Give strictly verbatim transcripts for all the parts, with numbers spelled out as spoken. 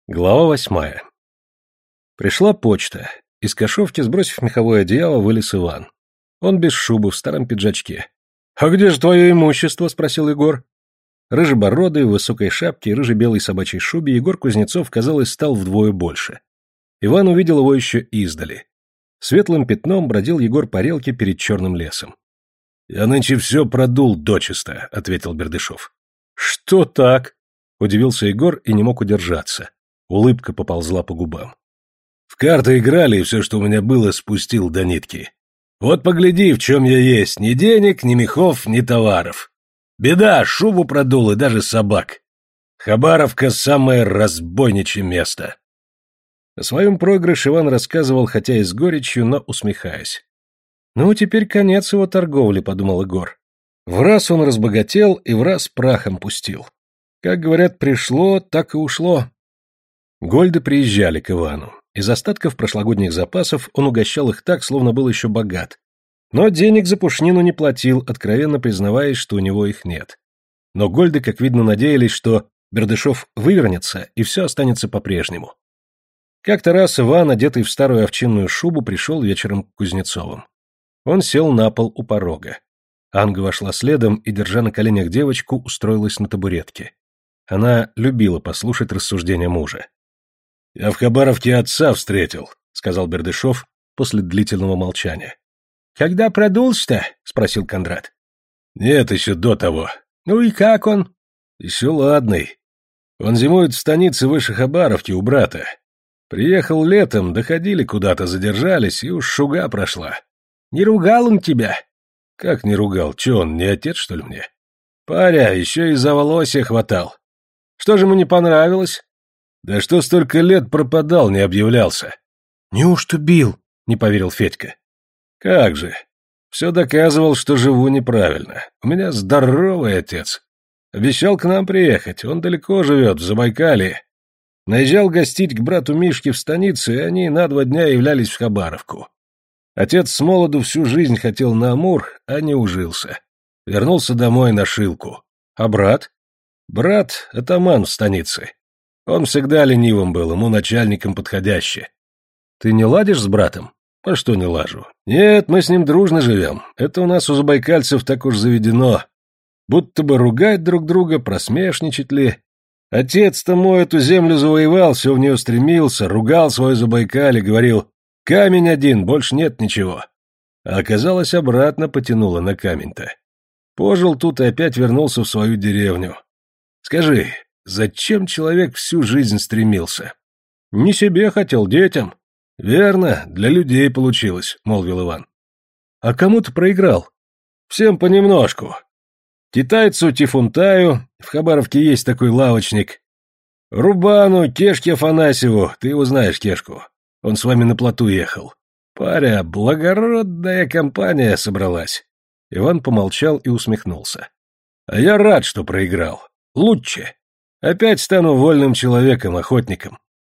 Глава восьмая. Пришла почта. Из кошовки, сбросив меховое одеяло, вылез Иван. Он без шубы, в старом пиджачке. — А где же твое имущество? — спросил Егор. Рыжебородый, в высокой шапке и рыже-белой собачьей шубе Егор Кузнецов, казалось, стал вдвое больше. Иван увидел его еще издали. Светлым пятном бродил Егор по релке перед черным лесом. — Я нынче все продул дочисто, — ответил Бердышев. — Что так? — удивился Егор и не мог удержаться. Улыбка поползла по губам. В карты играли, и все, что у меня было, спустил до нитки. Вот погляди, в чем я есть. Ни денег, ни мехов, ни товаров. Беда, шубу продул и даже собак. Хабаровка — самое разбойничье место. О своем проигрыше Иван рассказывал, хотя и с горечью, но усмехаясь. Ну, теперь конец его торговли, подумал Егор. В раз он разбогател и в раз прахом пустил. Как говорят, пришло, так и ушло. Гольды приезжали к Ивану. Из остатков прошлогодних запасов он угощал их так, словно был еще богат. Но денег за пушнину не платил, откровенно признаваясь, что у него их нет. Но Гольды, как видно, надеялись, что Бердышев вывернется, и все останется по-прежнему. Как-то раз Иван, одетый в старую овчинную шубу, пришел вечером к Кузнецовым. Он сел на пол у порога. Анга вошла следом и, держа на коленях девочку, устроилась на табуретке. Она любила послушать рассуждения мужа. — Я в Хабаровке отца встретил, — сказал Бердышев после длительного молчания. — Когда продулся-то? — спросил Кондрат. — Нет, еще до того. — Ну и как он? — Еще ладный. Он зимует в станице выше Хабаровки у брата. Приехал летом, доходили куда-то, задержались, и уж шуга прошла. — Не ругал он тебя? — Как не ругал? Че он, не отец, что ли, мне? Паря, еще и за волосья хватал. Что же ему не понравилось? Да что столько лет пропадал, не объявлялся. Неужто бил? Не поверил Федька. Как же. Все доказывал, что живу неправильно. У меня здоровый отец. Обещал к нам приехать, он далеко живет, в Забайкалье. Наезжал гостить к брату Мишке в станице, и они на два дня являлись в Хабаровку. Отец с молоду всю жизнь хотел на Амур, а не ужился. Вернулся домой на Шилку. А брат? Брат — атаман в станице. Он всегда ленивым был, ему начальником подходящий. Ты не ладишь с братом? А что не лажу? Нет, мы с ним дружно живем. Это у нас у забайкальцев так уж заведено. Будто бы ругать друг друга, просмешничать ли. Отец-то мой эту землю завоевал, все в нее стремился, ругал свое Забайкалье, говорил, камень один, больше нет ничего. А оказалось, обратно потянуло на камень-то. Пожил тут и опять вернулся в свою деревню. Скажи, зачем человек всю жизнь стремился? Не себе хотел, детям. Верно, для людей получилось, молвил Иван. А кому ты проиграл? Всем понемножку. Китайцу Тифунтаю, в Хабаровке есть такой лавочник. Рубану, Кешке Афанасьеву, ты его знаешь, Кешку. Он с вами на плоту ехал. Паря, благородная компания собралась. Иван помолчал и усмехнулся. А я рад, что проиграл. Лучше. Опять стану вольным человеком, охотником.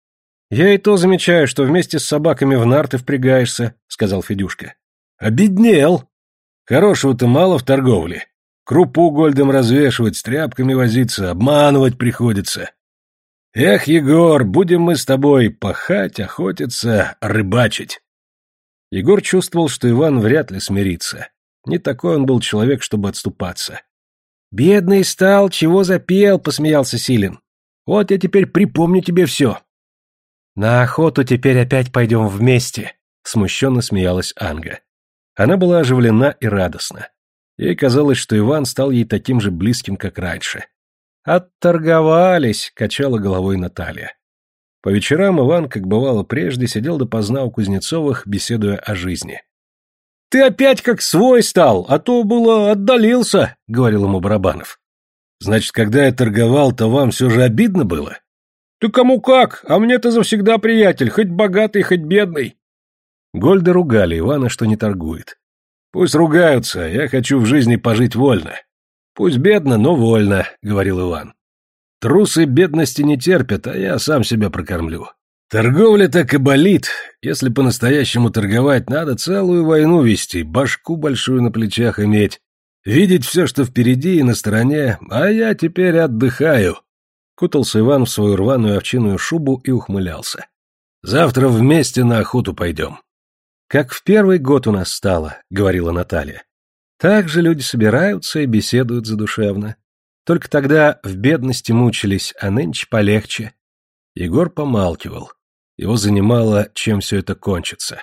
Я и то замечаю, что вместе с собаками в нарты впрягаешься, сказал Федюшка. Обеднел. Хорошего-то мало в торговле. Крупу гольдом развешивать, с тряпками возиться, обманывать приходится. Эх, Егор, будем мы с тобой пахать, охотиться, рыбачить. Егор чувствовал, что Иван вряд ли смирится. Не такой он был человек, чтобы отступаться. «Бедный стал, чего запел?» — посмеялся Силин. «Вот я теперь припомню тебе все». «На охоту теперь опять пойдем вместе», — смущенно смеялась Анга. Она была оживлена и радостна. Ей казалось, что Иван стал ей таким же близким, как раньше. «Отторговались», — качала головой Наталья. По вечерам Иван, как бывало прежде, сидел допоздна у Кузнецовых, беседуя о жизни. «Ты опять как свой стал, а то было отдалился», — говорил ему Барабанов. «Значит, когда я торговал, то вам все же обидно было?» «Ты кому как, а мне-то завсегда приятель, хоть богатый, хоть бедный». Гольды ругали Ивана, что не торгует. «Пусть ругаются, я хочу в жизни пожить вольно». «Пусть бедно, но вольно», — говорил Иван. «Трусы бедности не терпят, а я сам себя прокормлю. Торговля так и болит. Если по-настоящему торговать, надо целую войну вести, башку большую на плечах иметь, видеть все, что впереди и на стороне, а я теперь отдыхаю. Кутался Иван в свою рваную овчинную шубу и ухмылялся. «Завтра вместе на охоту пойдем». «Как в первый год у нас стало», — говорила Наталья. «Так же люди собираются и беседуют задушевно. Только тогда в бедности мучились, а нынче полегче». Егор помалкивал. Его занимало, чем все это кончится.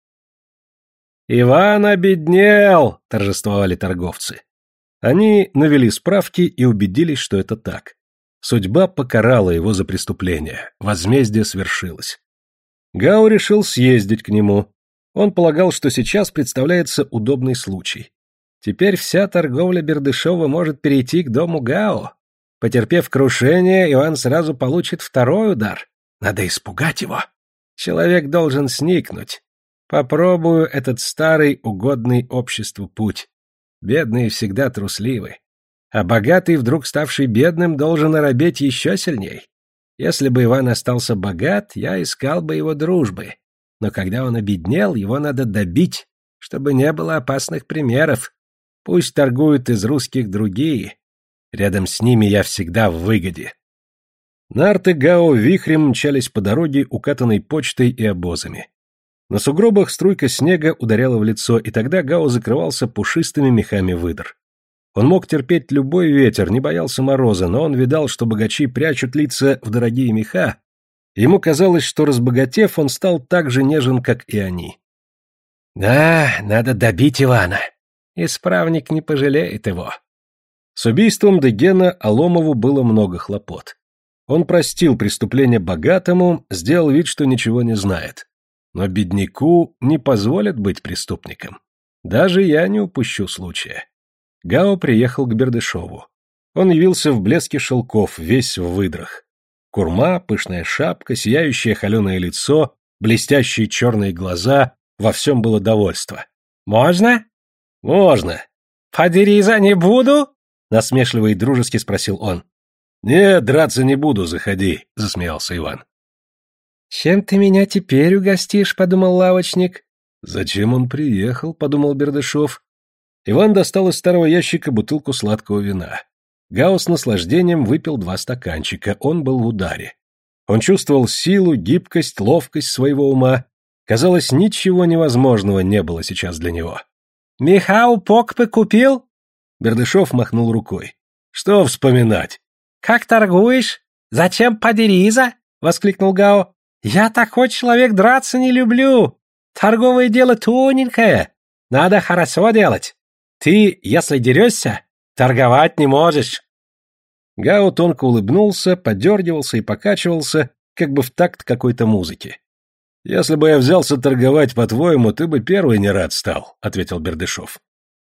«Иван обеднел!» — торжествовали торговцы. Они навели справки и убедились, что это так. Судьба покарала его за преступление, возмездие свершилось. Гао решил съездить к нему. Он полагал, что сейчас представляется удобный случай. Теперь вся торговля Бердышева может перейти к дому Гао. Потерпев крушение, Иван сразу получит второй удар. Надо испугать его. Человек должен сникнуть. Попробую этот старый, угодный обществу путь. Бедные всегда трусливы. А богатый, вдруг ставший бедным, должен оробеть еще сильней. Если бы Иван остался богат, я искал бы его дружбы. Но когда он обеднел, его надо добить, чтобы не было опасных примеров. Пусть торгуют из русских другие. Рядом с ними я всегда в выгоде. Нарты Гао вихрем мчались по дороге, укатанной почтой и обозами. На сугробах струйка снега ударяла в лицо, и тогда Гао закрывался пушистыми мехами выдр. Он мог терпеть любой ветер, не боялся мороза, но он видал, что богачи прячут лица в дорогие меха. Ему казалось, что, разбогатев, он стал так же нежен, как и они. «Да, надо добить Ивана. Исправник не пожалеет его». С убийством Дегена Аломову было много хлопот. Он простил преступление богатому, сделал вид, что ничего не знает. Но бедняку не позволят быть преступником. Даже я не упущу случая. Гао приехал к Бердышеву. Он явился в блеске шелков, весь в выдрах. Курма, пышная шапка, сияющее холеное лицо, блестящие черные глаза — во всем было довольство. «Можно?» «Можно». «Подериза не буду?» — насмешливо и дружески спросил он. «Нет, драться не буду, заходи», — засмеялся Иван. «Чем ты меня теперь угостишь?» — подумал лавочник. «Зачем он приехал?» — подумал Бердышев. Иван достал из старого ящика бутылку сладкого вина. Гао с наслаждением выпил два стаканчика, он был в ударе. Он чувствовал силу, гибкость, ловкость своего ума. Казалось, ничего невозможного не было сейчас для него. «Михау покпы купил?» Бердышев махнул рукой. «Что вспоминать?» «Как торгуешь? Зачем подериза?» — воскликнул Гао. «Я такой человек, драться не люблю. Торговое дело тоненькое. Надо хорошо делать. Ты, если дерешься, торговать не можешь». Гао тонко улыбнулся, подергивался и покачивался, как бы в такт какой-то музыки. «Если бы я взялся торговать, по-твоему, ты бы первый не рад стал», — ответил Бердышев.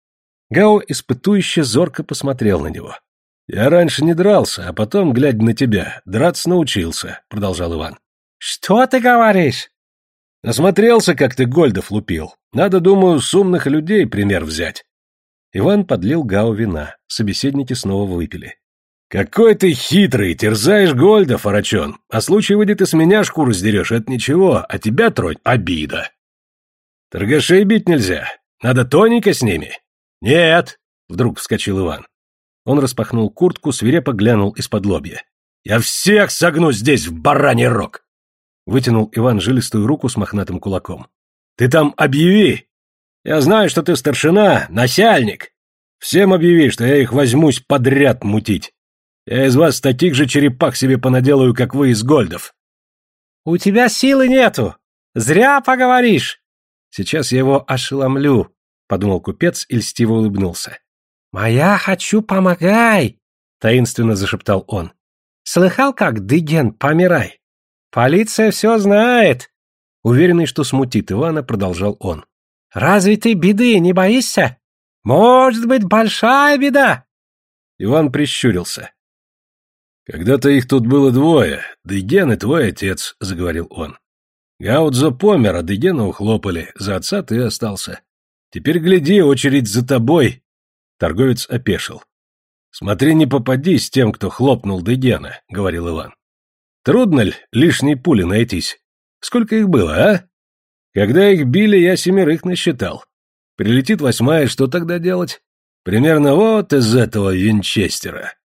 Гао испытующе зорко посмотрел на него. «Я раньше не дрался, а потом, глядя на тебя, драться научился», — продолжал Иван. «Что ты говоришь?» «Насмотрелся, как ты гольдов лупил. Надо, думаю, с умных людей пример взять». Иван подлил Гао вина. Собеседники снова выпили. «Какой ты хитрый, терзаешь гольдов, Арачон. А случай выйдет, и с меня шкуру сдерешь, это ничего, а тебя тронь — обида. Торгашей бить нельзя, надо тоненько с ними». «Нет!» — вдруг вскочил Иван. Он распахнул куртку, свирепо глянул из-под лобья. «Я всех согну здесь в бараний рог!» Вытянул Иван жилистую руку с мохнатым кулаком. «Ты там объяви! Я знаю, что ты старшина, начальник! Всем объяви, что я их возьмусь подряд мутить! Я из вас таких же черепах себе понаделаю, как вы из гольдов!» «У тебя силы нету! Зря поговоришь!» «Сейчас я его ошеломлю!» — подумал купец и льстиво улыбнулся. «Моя хочу помогай!» — таинственно зашептал он. «Слыхал, как Дыген, помирай? Полиция все знает!» Уверенный, что смутит Ивана, продолжал он. «Разве ты беды не боишься? Может быть, большая беда!» Иван прищурился. «Когда-то их тут было двое, Дыген и твой отец», — заговорил он. «Гаудзо помер, а Дыгена ухлопали, за отца ты остался. Теперь гляди, очередь за тобой!» Торговец опешил. «Смотри, не попадись тем, кто хлопнул Дыгена», — говорил Иван. «Трудно ли лишней пули найтись? Сколько их было, а? Когда их били, я семерых насчитал. Прилетит восьмая, что тогда делать? Примерно вот из этого винчестера.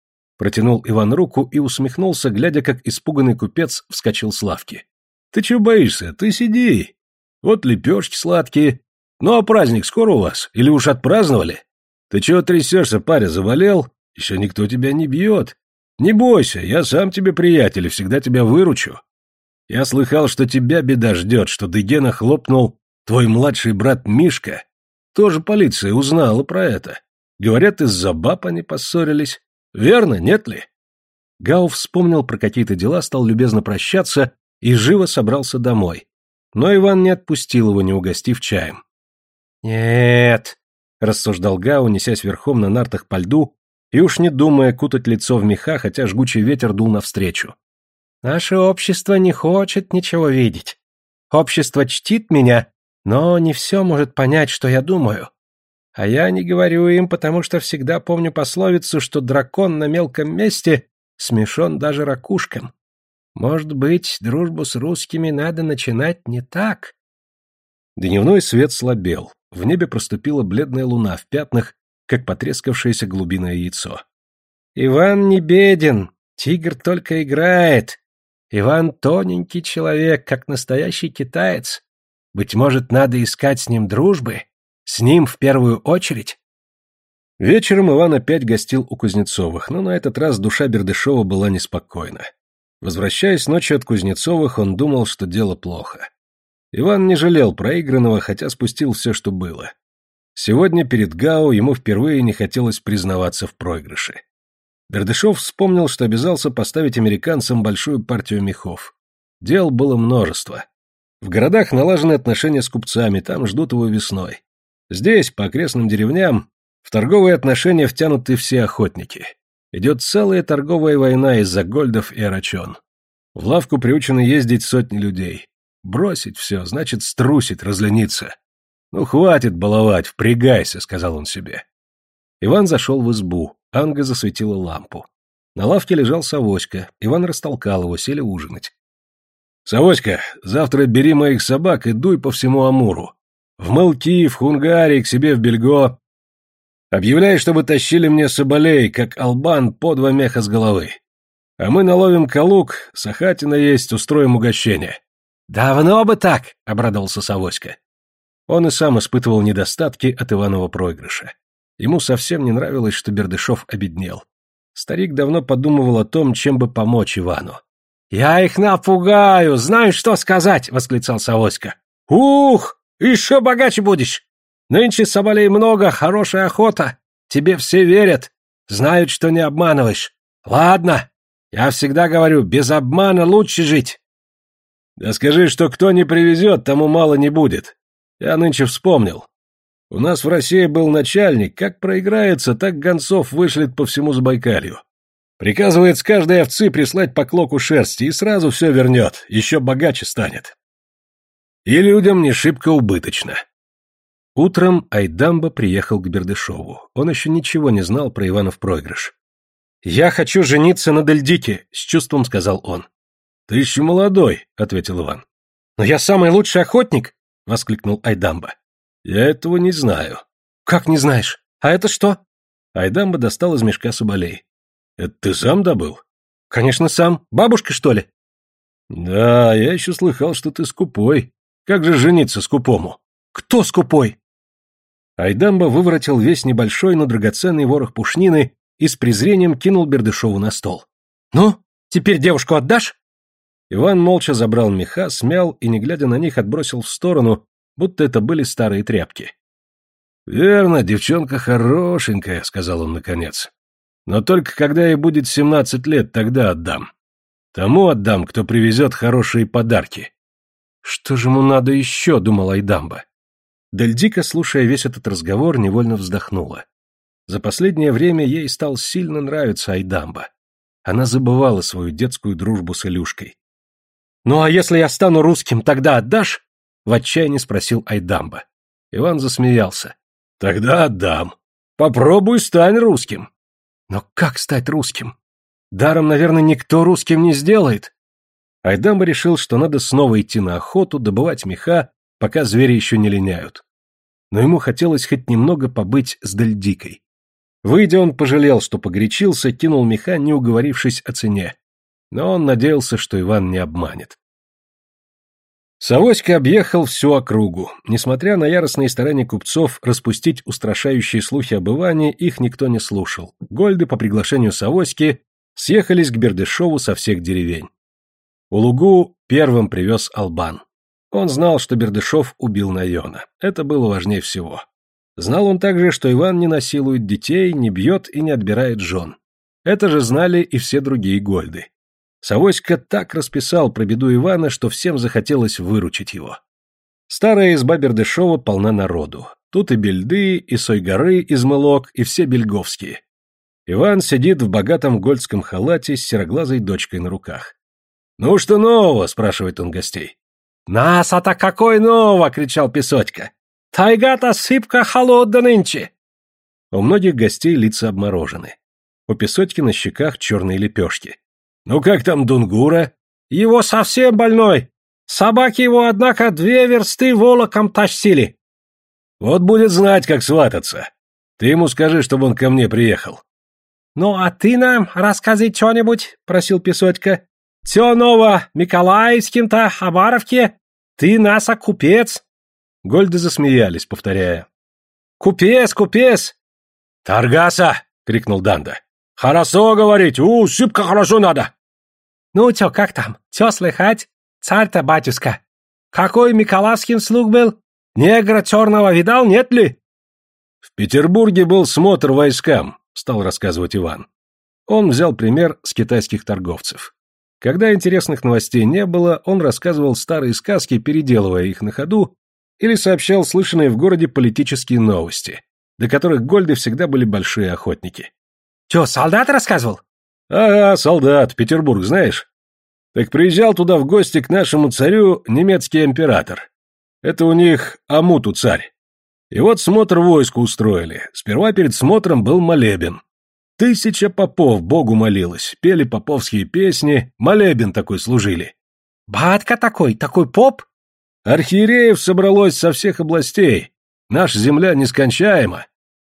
Протянул Иван руку и усмехнулся, глядя, как испуганный купец вскочил с лавки. Ты чего боишься? Ты сиди. Вот лепешки сладкие. Ну а праздник скоро у вас? Или уж отпраздновали? Ты чего трясешься, паря, заболел? Еще никто тебя не бьет. Не бойся, я сам тебе приятель и всегда тебя выручу. Я слыхал, что тебя беда ждет, что Дегена хлопнул твой младший брат Мишка. Тоже полиция узнала про это. Говорят, из-за баб они поссорились. Верно, нет ли? Гау вспомнил про какие-то дела, стал любезно прощаться и живо собрался домой. Но Иван не отпустил его, не угостив чаем. «Нет», — рассуждал Гау, несясь верхом на нартах по льду, и уж не думая кутать лицо в меха, хотя жгучий ветер дул навстречу. «Наше общество не хочет ничего видеть. Общество чтит меня, но не все может понять, что я думаю. А я не говорю им, потому что всегда помню пословицу, что дракон на мелком месте смешон даже ракушкам. Может быть, дружбу с русскими надо начинать не так?» Дневной свет слабел, в небе проступила бледная луна в пятнах, как потрескавшееся голубиное яйцо. «Иван не беден, тигр только играет. Иван тоненький человек, как настоящий китаец. Быть может, надо искать с ним дружбы? С ним в первую очередь?» Вечером Иван опять гостил у Кузнецовых, но на этот раз душа Бердышева была неспокойна. Возвращаясь ночью от Кузнецовых, он думал, что дело плохо. Иван не жалел проигранного, хотя спустил все, что было. Сегодня перед Гау ему впервые не хотелось признаваться в проигрыше. Бердышев вспомнил, что обязался поставить американцам большую партию мехов. Дел было множество. В городах налажены отношения с купцами, там ждут его весной. Здесь, по окрестным деревням, в торговые отношения втянуты все охотники. Идет целая торговая война из-за гольдов и арачон. В лавку приучены ездить сотни людей. Бросить все, значит струсить, разлениться. «Ну, хватит баловать, впрягайся», — сказал он себе. Иван зашел в избу, Анга засветила лампу. На лавке лежал Савоська, Иван растолкал его, сели ужинать. «Савоська, завтра бери моих собак и дуй по всему Амуру. В Мылки, в Хунгарии, к себе в Бельго. Объявляй, чтобы тащили мне соболей, как албан, по два меха с головы. А мы наловим калук, сахатина есть, устроим угощение». «Давно бы так», — обрадовался Савоська. Он и сам испытывал недостатки от Иванова проигрыша. Ему совсем не нравилось, что Бердышев обеднел. Старик давно подумывал о том, чем бы помочь Ивану. «Я их напугаю, знаю, что сказать!» — восклицал Савоська. «Ух, еще богаче будешь! Нынче соболей много, хорошая охота. Тебе все верят, знают, что не обманываешь. Ладно, я всегда говорю, без обмана лучше жить». «Да скажи, что кто не привезет, тому мало не будет. Я нынче вспомнил. У нас в России был начальник, как проиграется, так гонцов вышлет по всему Забайкалью. Приказывает с каждой овцы прислать по клоку шерсти, и сразу все вернет, еще богаче станет. И людям не шибко убыточно». Утром Айдамба приехал к Бердышеву. Он еще ничего не знал про Иванов проигрыш. «Я хочу жениться на Дельдике», — с чувством сказал он. «Ты еще молодой», — ответил Иван. «Но я самый лучший охотник», — воскликнул Айдамба. «Я этого не знаю». «Как не знаешь? А это что?» Айдамба достал из мешка соболей. «Это ты сам добыл?» «Конечно, сам. Бабушка, что ли?» «Да, я еще слыхал, что ты скупой. Как же жениться скупому?» «Кто скупой?» Айдамба выворотил весь небольшой, но драгоценный ворох пушнины и с презрением кинул Бердышеву на стол. «Ну, теперь девушку отдашь?» Иван молча забрал меха, смял и, не глядя на них, отбросил в сторону, будто это были старые тряпки. «Верно, девчонка хорошенькая», — сказал он наконец. «Но только когда ей будет семнадцать лет, тогда отдам. Тому отдам, кто привезет хорошие подарки». «Что же ему надо еще?» — думал Айдамба. Дельдика, слушая весь этот разговор, невольно вздохнула. За последнее время ей стал сильно нравиться Айдамба. Она забывала свою детскую дружбу с Илюшкой. «Ну а если я стану русским, тогда отдашь?» — в отчаянии спросил Айдамба. Иван засмеялся. «Тогда отдам. Попробуй стань русским». «Но как стать русским? Даром, наверное, никто русским не сделает». Айдамба решил, что надо снова идти на охоту, добывать меха, пока звери еще не линяют. Но ему хотелось хоть немного побыть с Дельдикой. Выйдя, он пожалел, что погорячился, кинул меха, не уговорившись о цене. Но он надеялся, что Иван не обманет. Савоська объехал всю округу. Несмотря на яростные старания купцов распустить устрашающие слухи об Иване, их никто не слушал. Гольды по приглашению Савоськи съехались к Бердышеву со всех деревень. Улугу первым привез Албан. Он знал, что Бердышев убил Найона. Это было важнее всего. Знал он также, что Иван не насилует детей, не бьет и не отбирает жен. Это же знали и все другие гольды. Савоська так расписал про беду Ивана, что всем захотелось выручить его. Старая изба Бердышева полна народу. Тут и бельды, и сойгоры, измылок, и все бельговские. Иван сидит в богатом гольдском халате с сероглазой дочкой на руках. «Ну что нового?» — спрашивает он гостей. «Нас-а-то какой нового!» — кричал Песотька. «Тайга-то сыпка холодна нынче!» У многих гостей лица обморожены. У Песотьки на щеках черные лепешки. «Ну как там Дунгура?» «Его совсем больной! Собаки его, однако, две версты волоком тащили!» «Вот будет знать, как свататься. Ты ему скажи, чтобы он ко мне приехал». «Ну, а ты нам расскажи что-нибудь», — просил Песотька. «Все ново, Миколаевским-то, Хабаровке. Ты наса купец». Гольды засмеялись, повторяя. «Купец, купец!» «Таргаса!» — крикнул Данда. «Хорошо говорить! У, шибко хорошо надо!» «Ну, чё, как там? Чё слыхать? Царь-то, батюшка! Какой Миколаевским слуг был? Негра черного видал, нет ли?» «В Петербурге был смотр войскам», — стал рассказывать Иван. Он взял пример с китайских торговцев. Когда интересных новостей не было, он рассказывал старые сказки, переделывая их на ходу, или сообщал слышанные в городе политические новости, до которых гольды всегда были большие охотники. «Чё, солдат рассказывал?» «Ага, солдат, Петербург, знаешь? Так приезжал туда в гости к нашему царю немецкий император. Это у них Амуту царь. И вот смотр войску устроили. Сперва перед смотром был молебен. Тысяча попов Богу молилась, пели поповские песни, молебен такой служили». «Батька такой, такой поп?» «Архиереев собралось со всех областей. Наша земля нескончаема».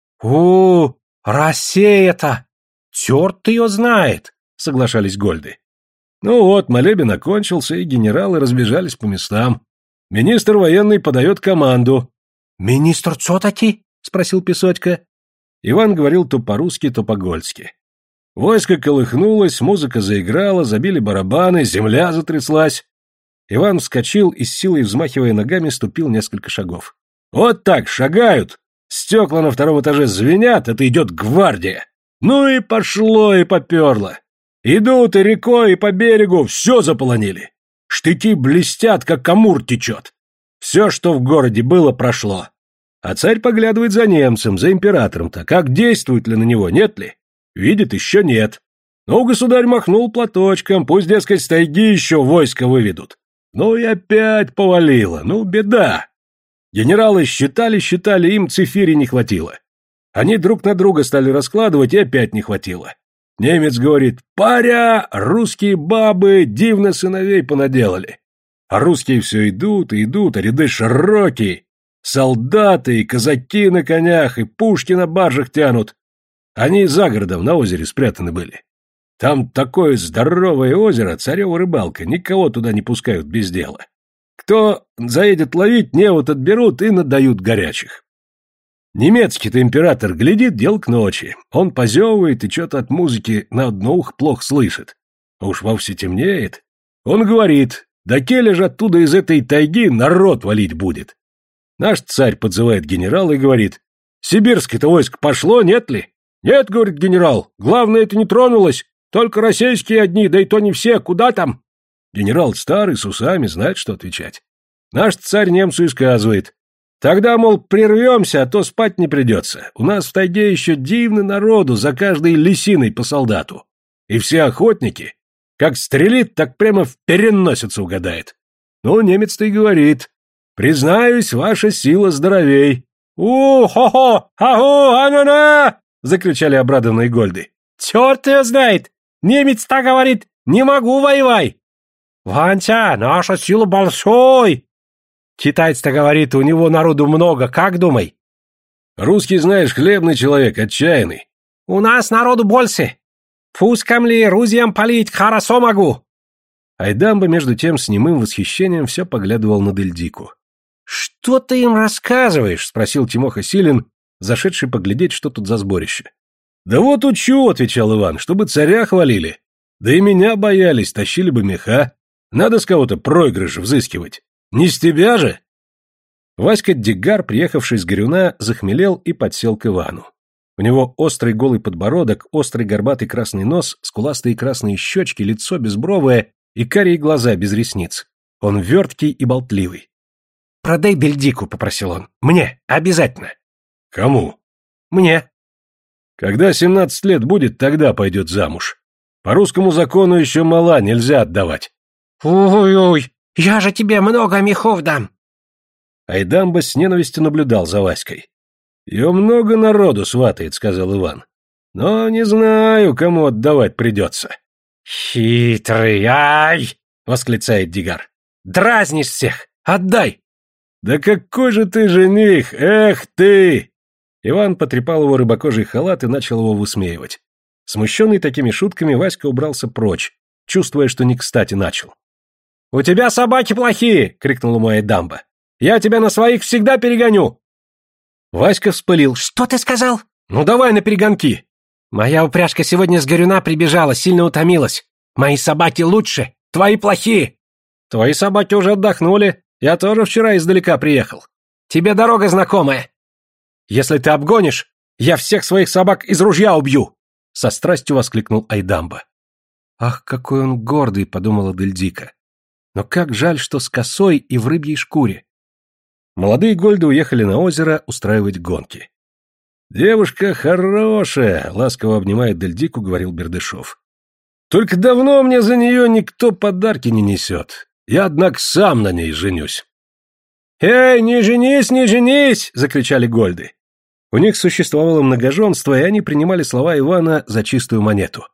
«О, Россия-то! Черт ее знает!» — соглашались гольды. Ну вот, молебен окончился, и генералы разбежались по местам. Министр военный подает команду. «Министр что таки?» — спросил Песотька. Иван говорил то по-русски, то по-гольски. Войско колыхнулось, музыка заиграла, забили барабаны, земля затряслась. Иван вскочил и с силой, взмахивая ногами, ступил несколько шагов. «Вот так, шагают! Стекла на втором этаже звенят, это идет гвардия! Ну и пошло, и поперло! Идут и рекой, и по берегу, все заполонили! Штыки блестят, как Амур течет! Все, что в городе было, прошло! А царь поглядывает за немцем, за императором-то, как действует ли на него, нет ли? Видит, еще нет. Ну, государь махнул платочком, пусть, дескать, с тайги еще войско выведут. Ну и опять повалило, ну беда. Генералы считали-считали, им цифири не хватило. Они друг на друга стали раскладывать, и опять не хватило. Немец говорит: «Паря, русские бабы дивно сыновей понаделали». А русские все идут и идут, а ряды широкие. Солдаты и казаки на конях, и пушки на баржах тянут. Они за городом на озере спрятаны были. Там такое здоровое озеро, царева рыбалка, никого туда не пускают без дела. Кто заедет ловить, невод отберут и надают горячих. Немецкий-то император глядит, дел к ночи. Он позевывает и что-то от музыки на одно ухо плохо слышит. А уж вовсе темнеет. Он говорит: «Да келе же оттуда из этой тайги народ валить будет». Наш царь подзывает генерала и говорит: «Сибирское-то войско пошло, нет ли?» «Нет, — говорит генерал, — главное, это не тронулось. Только российские одни, да и то не все, куда там?» Генерал старый, с усами, знает, что отвечать. Наш царь немцу и сказывает: «Тогда, мол, прервемся, а то спать не придется. У нас в тайге еще дивно народу, за каждой лисиной по солдату. И все охотники, как стрелит, так прямо в переносицу угадает». Ну, немец-то и говорит: «Признаюсь, ваша сила здоровей». «У-хо-хо! Ау! А-на-на!» — закричали обрадованные гольды. «Черт ее знает! Немец так говорит: не могу, воевай!» «Ванча, наша сила большой!» «Китаец-то говорит, у него народу много, как думай?» «Русский, знаешь, хлебный человек, отчаянный. У нас народу больше. Пускам ли рузьям палить, хорошо могу. Айдамба, между тем, с немым восхищением все поглядывал на Дельдику. «Что ты им рассказываешь?» — спросил Тимоха Силин, зашедший поглядеть, что тут за сборище. «Да вот учу», — отвечал Иван, — «чтобы царя хвалили. Да и меня боялись, тащили бы меха. Надо с кого-то проигрыш взыскивать. Не с тебя же?» Васька Диггар, приехавший с Горюна, захмелел и подсел к Ивану. У него острый голый подбородок, острый горбатый красный нос, скуластые красные щечки, лицо безбровое и карие глаза без ресниц. Он верткий и болтливый. «Продай Дельдику», — попросил он. «Мне, обязательно». «Кому?» «Мне». «Когда семнадцать лет будет, тогда пойдет замуж. По русскому закону еще мала, нельзя отдавать». «Ой-ой, я же тебе много мехов дам». Айдамба с ненавистью наблюдал за Васькой. «Ее много народу сватает», — сказал Иван. «Но не знаю, кому отдавать придется». «Хитрый, ай!» — восклицает Дигар. «Дразнишь всех! Отдай!» «Да какой же ты жених! Эх ты!» Иван потрепал его рыбакожий халат и начал его высмеивать. Смущенный такими шутками, Васька убрался прочь, чувствуя, что не кстати начал. «У тебя собаки плохие!» — крикнул ему Айдамба. «Я тебя на своих всегда перегоню!» Васька вспылил. «Что ты сказал?» «Ну давай на перегонки!» «Моя упряжка сегодня с Горюна прибежала, сильно утомилась. Мои собаки лучше, твои плохие!» «Твои собаки уже отдохнули. Я тоже вчера издалека приехал». «Тебе дорога знакомая». «Если ты обгонишь, я всех своих собак из ружья убью!» Со страстью воскликнул Айдамба. «Ах, какой он гордый!» — подумала Дельдика. «Но как жаль, что с косой и в рыбьей шкуре». Молодые гольды уехали на озеро устраивать гонки. «Девушка хорошая!» — ласково обнимая Дельдику, говорил Бердышев. «Только давно мне за нее никто подарки не несет. Я, однако, сам на ней женюсь». «Эй, не женись, не женись!» — закричали гольды. У них существовало многоженство, и они принимали слова Ивана за чистую монету.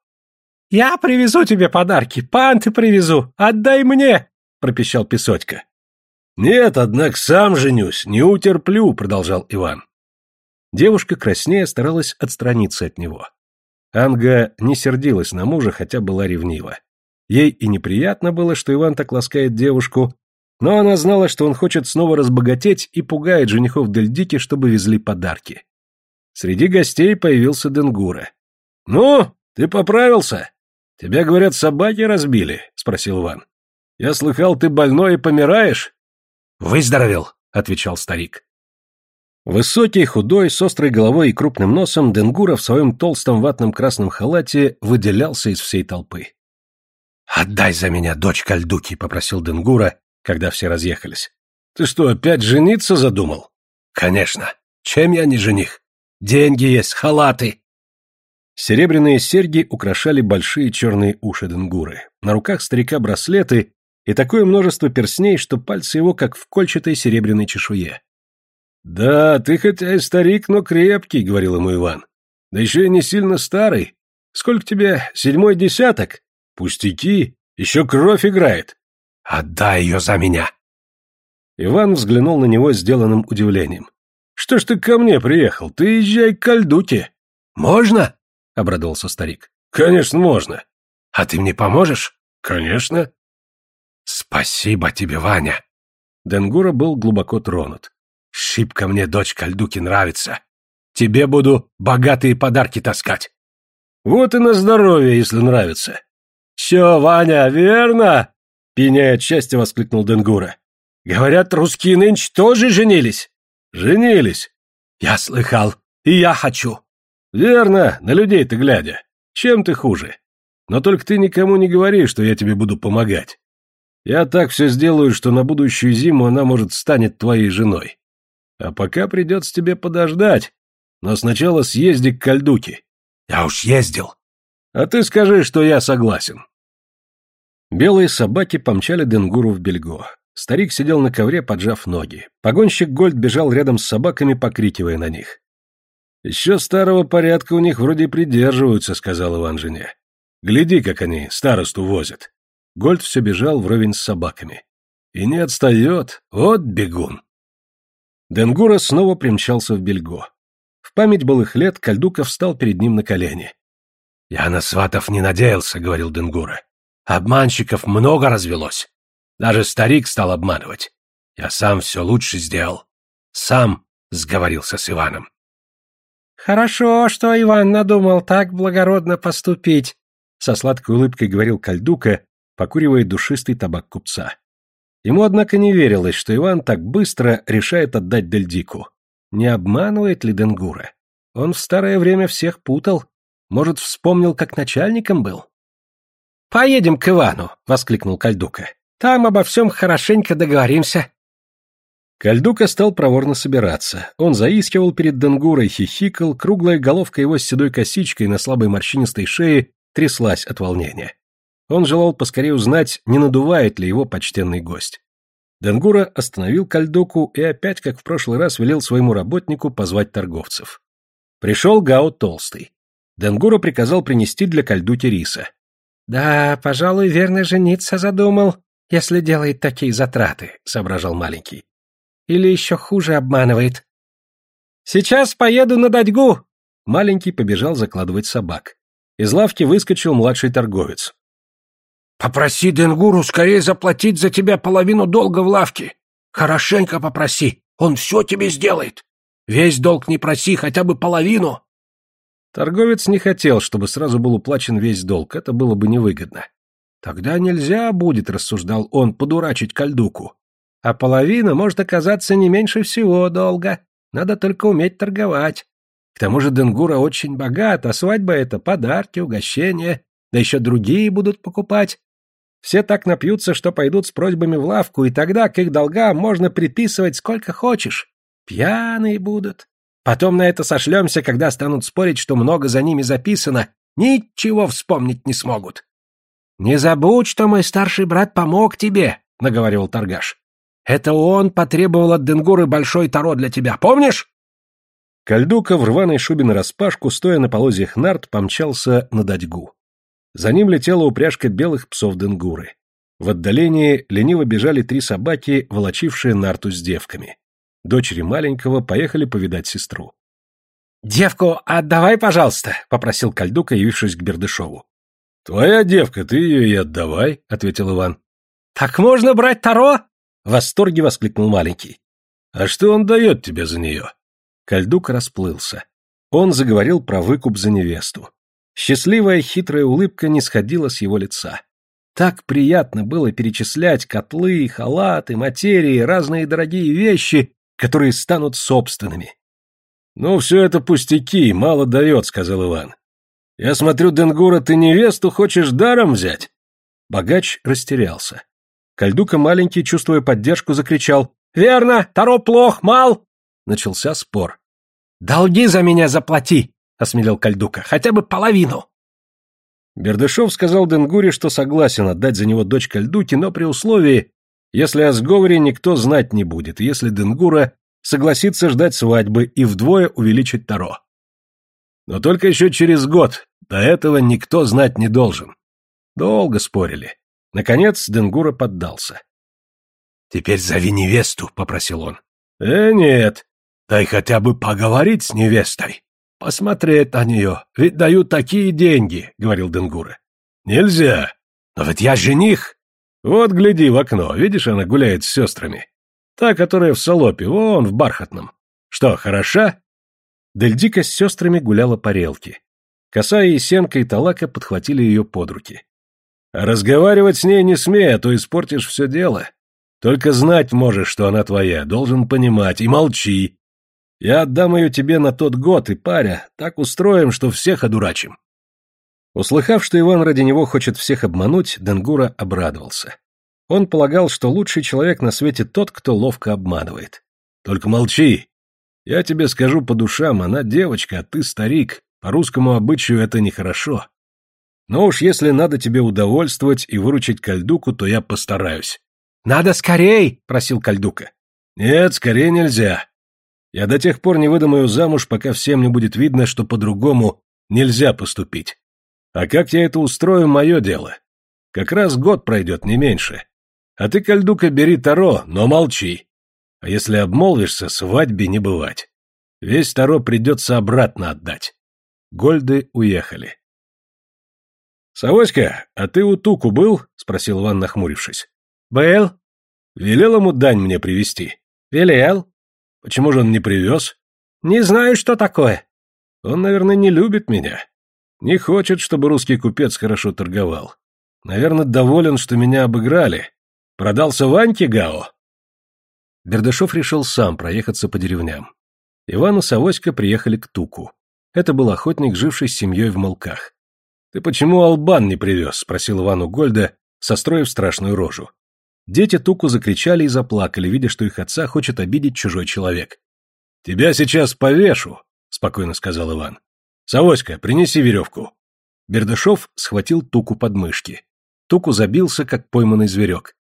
«Я привезу тебе подарки, панты привезу, отдай мне!» — пропищал Песотька. «Нет, однако, сам женюсь, не утерплю», — продолжал Иван. Девушка краснея старалась отстраниться от него. Анга не сердилась на мужа, хотя была ревнива. Ей и неприятно было, что Иван так ласкает девушку, но она знала, что он хочет снова разбогатеть и пугает женихов Дельдики, чтобы везли подарки. Среди гостей появился Денгура. «Ну, ты поправился? Тебя, говорят, собаки разбили?» — спросил Иван. «Я слыхал, ты больной и помираешь?» «Выздоровел», — отвечал старик. Высокий, худой, с острой головой и крупным носом, Денгура в своем толстом ватном красном халате выделялся из всей толпы. «Отдай за меня дочь Кальдуки», — попросил Денгура, когда все разъехались. «Ты что, опять жениться задумал?» «Конечно. Чем я не жених? Деньги есть, халаты». Серебряные серьги украшали большие черные уши Денгуры. На руках старика браслеты и такое множество перстней, что пальцы его как в кольчатой серебряной чешуе. «Да, ты хотя и старик, но крепкий», — говорил ему Иван. «Да еще и не сильно старый. Сколько тебе, седьмой десяток? Пустяки, еще кровь играет». «Отдай ее за меня». Иван взглянул на него с сделанным удивлением. «Что ж ты ко мне приехал? Ты езжай к Кальдуке». «Можно?» — обрадовался старик. «Конечно, можно». «А ты мне поможешь?» «Конечно». «Спасибо тебе, Ваня». Денгура был глубоко тронут. «Шибко мне дочь Кальдуки нравится. Тебе буду богатые подарки таскать». «Вот и на здоровье, если нравится». «Все, Ваня, верно?» — пьяняя от счастья воскликнул Денгура. «Говорят, русские нынче тоже женились?» «Женились». «Я слыхал, и я хочу». «Верно, на людей-то глядя. Чем ты хуже? Но только ты никому не говори, что я тебе буду помогать. Я так все сделаю, что на будущую зиму она, может, станет твоей женой. А пока придется тебе подождать. Но сначала съезди к Кальдуке». «Я уж ездил». «А ты скажи, что я согласен». Белые собаки помчали Денгуру в бельго. Старик сидел на ковре, поджав ноги. Погонщик Гольд бежал рядом с собаками, покрикивая на них. «Еще старого порядка у них вроде придерживаются», — сказал Иван жене. «Гляди, как они старосту возят». Гольд все бежал вровень с собаками. «И не отстает. Вот бегун». Денгура снова примчался в бельго. В память былых лет Кальдука встал перед ним на колени. «Я на сватов не надеялся», — говорил Денгура. «Обманщиков много развелось. Даже старик стал обманывать. Я сам все лучше сделал. Сам сговорился с Иваном». «Хорошо, что Иван надумал так благородно поступить», — со сладкой улыбкой говорил Кальдука, покуривая душистый табак купца. Ему, однако, не верилось, что Иван так быстро решает отдать Дельдику. Не обманывает ли Денгура? Он в старое время всех путал. Может, вспомнил, как начальником был? «Поедем к Ивану», — воскликнул Кальдука. «Там обо всем хорошенько договоримся». Кальдука стал проворно собираться. Он заискивал перед Денгурой, хихикал, круглая головка его с седой косичкой на слабой морщинистой шее тряслась от волнения. Он желал поскорее узнать, не надувает ли его почтенный гость. Денгура остановил Кальдуку и опять, как в прошлый раз, велел своему работнику позвать торговцев. Пришел Гао Толстый. Денгура приказал принести для Кальдуки риса. «Да, пожалуй, верно жениться задумал, если делает такие затраты», — соображал маленький. «Или еще хуже обманывает». «Сейчас поеду на Дадьгу!» Маленький побежал закладывать собак. Из лавки выскочил младший торговец. «Попроси Денгуру скорее заплатить за тебя половину долга в лавке. Хорошенько попроси, он все тебе сделает. Весь долг не проси, хотя бы половину». Торговец не хотел, чтобы сразу был уплачен весь долг, это было бы невыгодно. «Тогда нельзя будет», — рассуждал он, — «подурачить Кальдуку. А половина может оказаться не меньше всего долга, надо только уметь торговать. К тому же Денгура очень богат, а свадьба — это подарки, угощения, да еще другие будут покупать. Все так напьются, что пойдут с просьбами в лавку, и тогда к их долгам можно приписывать сколько хочешь. Пьяные будут. Потом на это сошлемся, когда станут спорить, что много за ними записано, ничего вспомнить не смогут». «Не забудь, что мой старший брат помог тебе», — наговаривал торгаш. «Это он потребовал от Денгуры большой таро для тебя, помнишь?» Кальдука в рваной шубе нараспашку, стоя на полозьях нарт, помчался на Дадьгу. За ним летела упряжка белых псов Денгуры. В отдалении лениво бежали три собаки, волочившие нарту с девками. Дочери маленького поехали повидать сестру. «Девку отдавай, пожалуйста», — попросил Кальдука, явившись к Бердышеву. «Твоя девка, ты ее и отдавай», — ответил Иван. «Так можно брать таро?» — в восторге воскликнул маленький. «А что он дает тебе за нее?» Кальдука расплылся. Он заговорил про выкуп за невесту. Счастливая хитрая улыбка не сходила с его лица. Так приятно было перечислять котлы, халаты, материи, разные дорогие вещи, которые станут собственными. «Ну, все это пустяки, мало дает», — сказал Иван. «Я смотрю, Денгура, ты невесту хочешь даром взять?» Богач растерялся. Кальдука маленький, чувствуя поддержку, закричал: «Верно, таро плох, мал!» Начался спор. «Долги за меня заплати!» — осмелел Кальдука. «Хотя бы половину!» Бердышев сказал Денгуре, что согласен отдать за него дочь Кальдуки, но при условии, если о сговоре никто знать не будет, и если Денгура согласится ждать свадьбы и вдвое увеличить таро. Но только еще через год, до этого никто знать не должен. Долго спорили. Наконец Денгура поддался. «Теперь зови невесту», — попросил он. «Э, нет. Дай хотя бы поговорить с невестой. Посмотреть на нее, ведь дают такие деньги», — говорил Денгура. «Нельзя. Но ведь я жених». «Вот гляди в окно, видишь, она гуляет с сестрами. Та, которая в салопе, вон, в бархатном. Что, хороша?» Дельдика с сестрами гуляла по релке. Коса и Сенка и Талака подхватили ее под руки. «А разговаривать с ней не смей, а то испортишь все дело. Только знать можешь, что она твоя, должен понимать, и молчи. Я отдам ее тебе на тот год, и, паря, так устроим, что всех одурачим». Услыхав, что Иван ради него хочет всех обмануть, Денгура обрадовался. Он полагал, что лучший человек на свете тот, кто ловко обманывает. «Только молчи. Я тебе скажу по душам, она девочка, а ты старик. По русскому обычаю это нехорошо. Но уж если надо тебе удовольствовать и выручить Кальдуку, то я постараюсь». «Надо скорей!» — просил Кальдука. «Нет, скорее нельзя. Я до тех пор не выдам ее замуж, пока всем не будет видно, что по-другому нельзя поступить. А как я это устрою, мое дело. Как раз год пройдет, не меньше. А ты, Кальдука, бери таро, но молчи. А если обмолвишься, свадьбе не бывать». Весь таро придется обратно отдать. Гольды уехали. «Савоська, а ты у Туку был?» — спросил Иван, нахмурившись. «Был». «Велел ему дань мне привезти?» «Велел». «Почему же он не привез?» «Не знаю, что такое». «Он, наверное, не любит меня. Не хочет, чтобы русский купец хорошо торговал. Наверное, доволен, что меня обыграли. Продался Ваньке Гао?» Бердышев решил сам проехаться по деревням. Иван и Савоська приехали к Туку. Это был охотник, живший с семьей в Мылках. «Ты почему Албан не привез?» — спросил Иван у Гольда, состроив страшную рожу. Дети Туку закричали и заплакали, видя, что их отца хочет обидеть чужой человек. «Тебя сейчас повешу», — спокойно сказал Иван. «Савоська, принеси веревку». Бердышев схватил Туку под мышки. Туку забился, как пойманный зверек.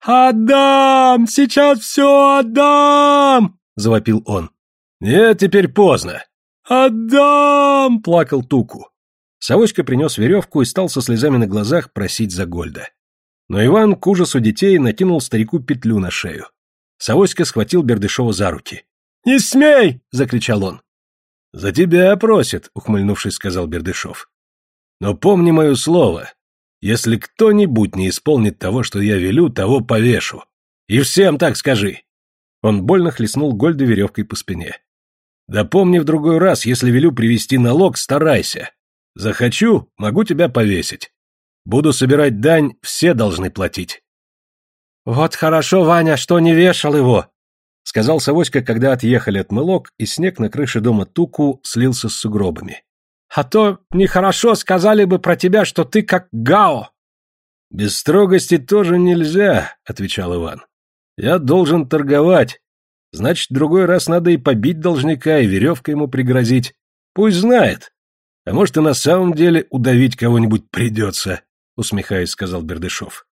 «Отдам! Сейчас все отдам!» — завопил он. «Нет, теперь поздно». «Отдам!» — плакал Туку. Савоська принес веревку и стал со слезами на глазах просить за Гольда. Но Иван, к ужасу детей, накинул старику петлю на шею. Савоська схватил Бердышева за руки. «Не смей!» — закричал он. «За тебя просит», — ухмыльнувшись, сказал Бердышев. «Но помни мое слово. Если кто-нибудь не исполнит того, что я велю, того повешу. И всем так скажи». Он больно хлестнул Гольда веревкой по спине. «Да помни в другой раз, если велю привести налог, старайся. Захочу, могу тебя повесить. Буду собирать дань, все должны платить». «Вот хорошо, Ваня, что не вешал его», — сказал Савоська, когда отъехали от Мылок, и снег на крыше дома Туку слился с сугробами. «А то нехорошо сказали бы про тебя, что ты как Гао». «Без строгости тоже нельзя», — отвечал Иван. «Я должен торговать. Значит, другой раз надо и побить должника, и веревкой ему пригрозить. Пусть знает. А может, и на самом деле удавить кого-нибудь придется», — усмехаясь, сказал Бердышев.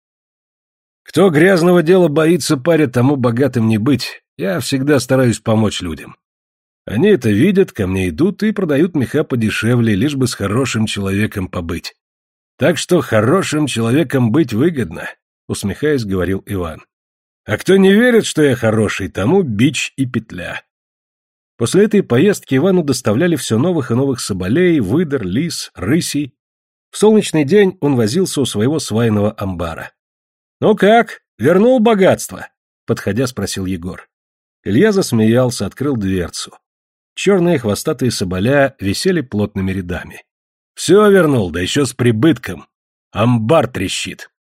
«Кто грязного дела боится, паря, тому богатым не быть. Я всегда стараюсь помочь людям. Они это видят, ко мне идут и продают меха подешевле, лишь бы с хорошим человеком побыть. Так что хорошим человеком быть выгодно», — усмехаясь, говорил Иван. «А кто не верит, что я хороший, тому бич и петля». После этой поездки Ивану доставляли все новых и новых соболей, выдр, лис, рысей. В солнечный день он возился у своего свайного амбара. «Ну как, вернул богатство?» — подходя, спросил Егор. Илья засмеялся, открыл дверцу. Черные хвостатые соболя висели плотными рядами. «Все вернул, да еще с прибытком. Амбар трещит».